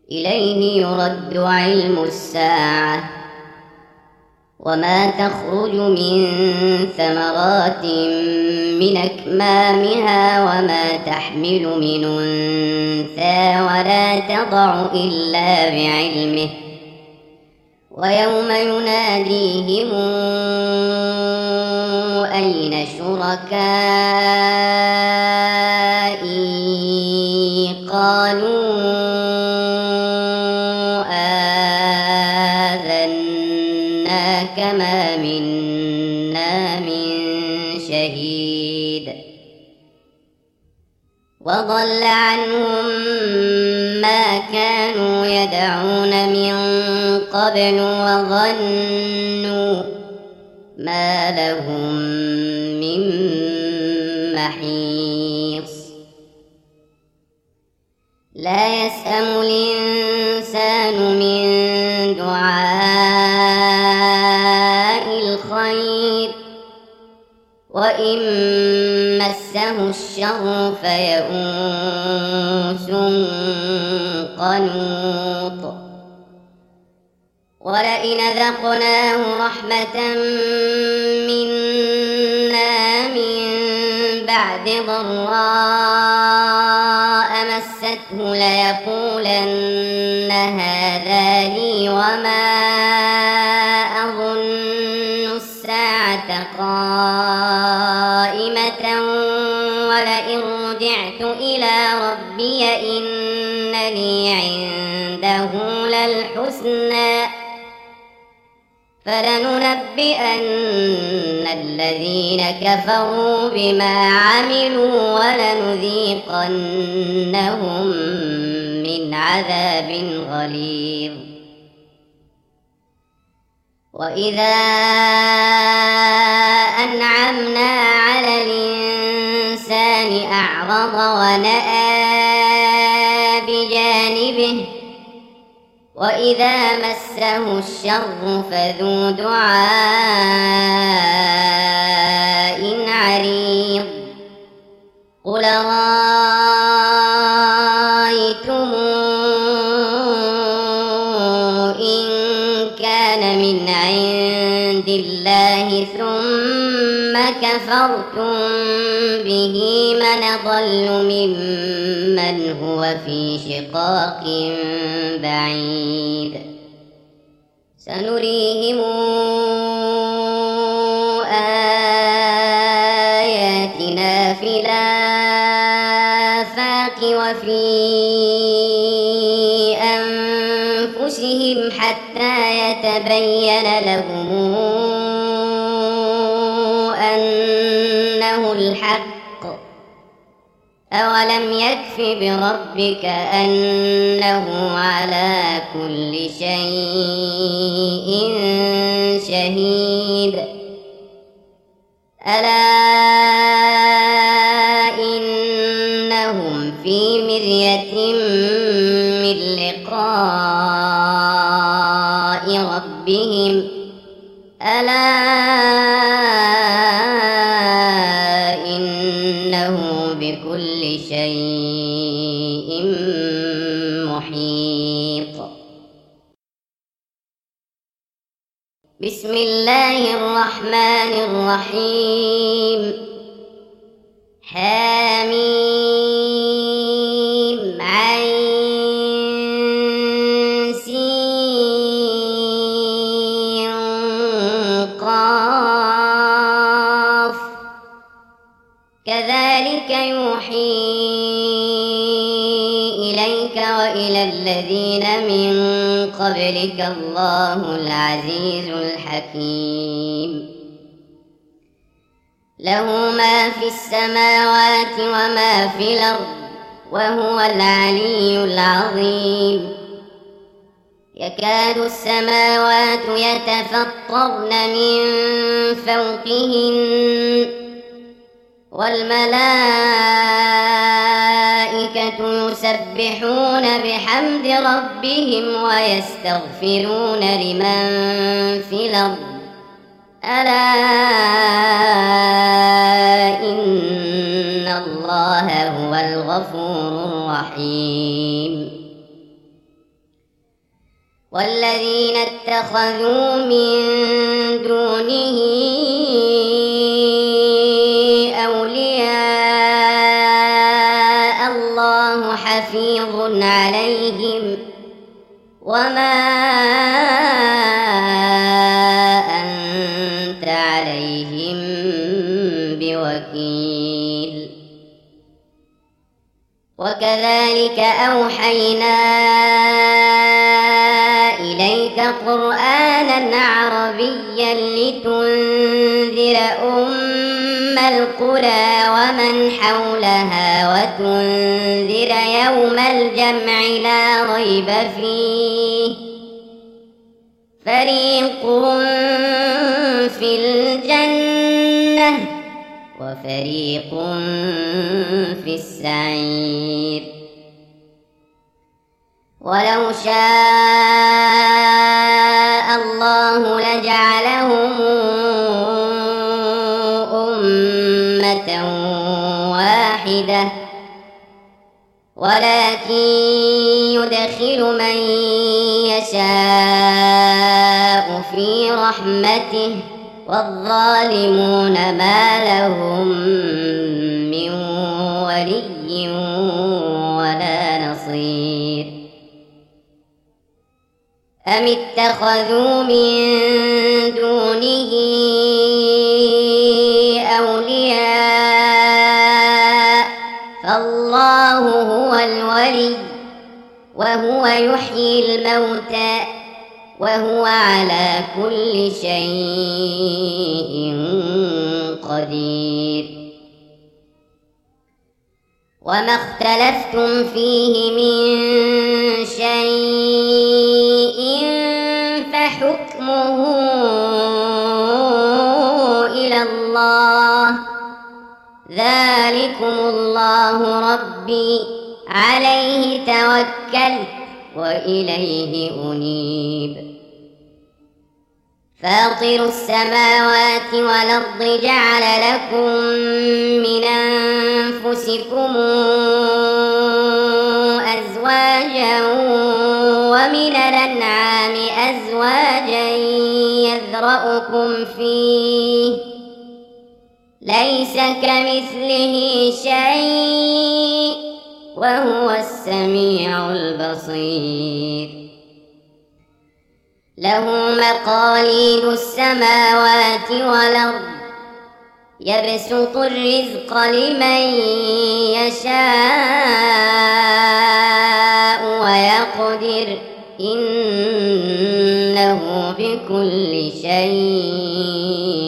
إليه يرد علم الساعة وما تخرج من ثمرات من أكمامها وما تحمل من أنثى ولا تضع إلا بعلمه ويوم يناديهم أين شركائي قالوا آذناك ما منا من شهيد وضل عنهم ما كانوا يدعون من قبل وظنوا ما لهم من محيص لا يسأم الإنسان من دعاء الخير وإن مسه الشر فيئوس قنوط ولئن ذقناه رحمة منا من بعد ضراء مسته ليقولن هذا لي وما أظن الساعة قائمة ولئن رجعت إلى ربي إن لي عنده للحسنى فلننبئن الذين كفروا بما عملوا ولنذيقنهم من عذاب غليظ وإذا أنعمنا على الإنسان أعرض ونأى بجانبه وإذا مسه الشر فذو دعاء عريض قل رأيتم إن كان من عند الله ثم كفرتم به من أضل ممن هو في شقاق بعيد سنريهم آياتنا في الآفاق وفي أنفسهم حتى يتبين لهم أنه الحق أولم يكف بربك أنه على كل شيء شهيد ألا إنهم في مرية من لقاء ربهم ألا إنه بكل شيء محيط بسم الله الرحمن الرحيم حميم عين سين قاف كذلك يوحي إليك وإلى الذين من قبلك الله العزيز الحكيم له ما في السماوات وما في الأرض وهو العلي العظيم يكاد السماوات يتفطرن من فوقهن والملائكة يسبحون بحمد ربهم ويستغفرون لمن في الأرض ألا إن الله هو الغفور الرحيم والذين اتخذوا من دونه أولياء الله حفيظ عليهم وما أنت عليهم بوكيل. وكذلك أوحينا إليك قرآنا عربيا لتنذر أم القرى ومن حولها وتنذر يوم الجمع لا ريب فيه فريق في الجنة وفريق في السعير. ولو شاء الله لجعلهم أمة واحدة ولكن يدخل من يشاء في رحمته والظالمون ما لهم من ولي ولا نصير. أم اتخذوا من دونه أولياء فالله هو الولي وهو يحيي الموتى وهو على كل شيء قدير. وما اختلفتم فيه من شيء فحكمه إلى الله ذلكم الله ربي عليه توكلت وإليه أنيب. فاطر السماوات والأرض جعل لكم من أنفسكم أزواجا ومن الأنعام أزواجا يذرأكم فيه ليس كمثله شيء وهو السميع البصير. له مقاليد السماوات والأرض يبسط الرزق لمن يشاء ويقدر إنه بكل شيء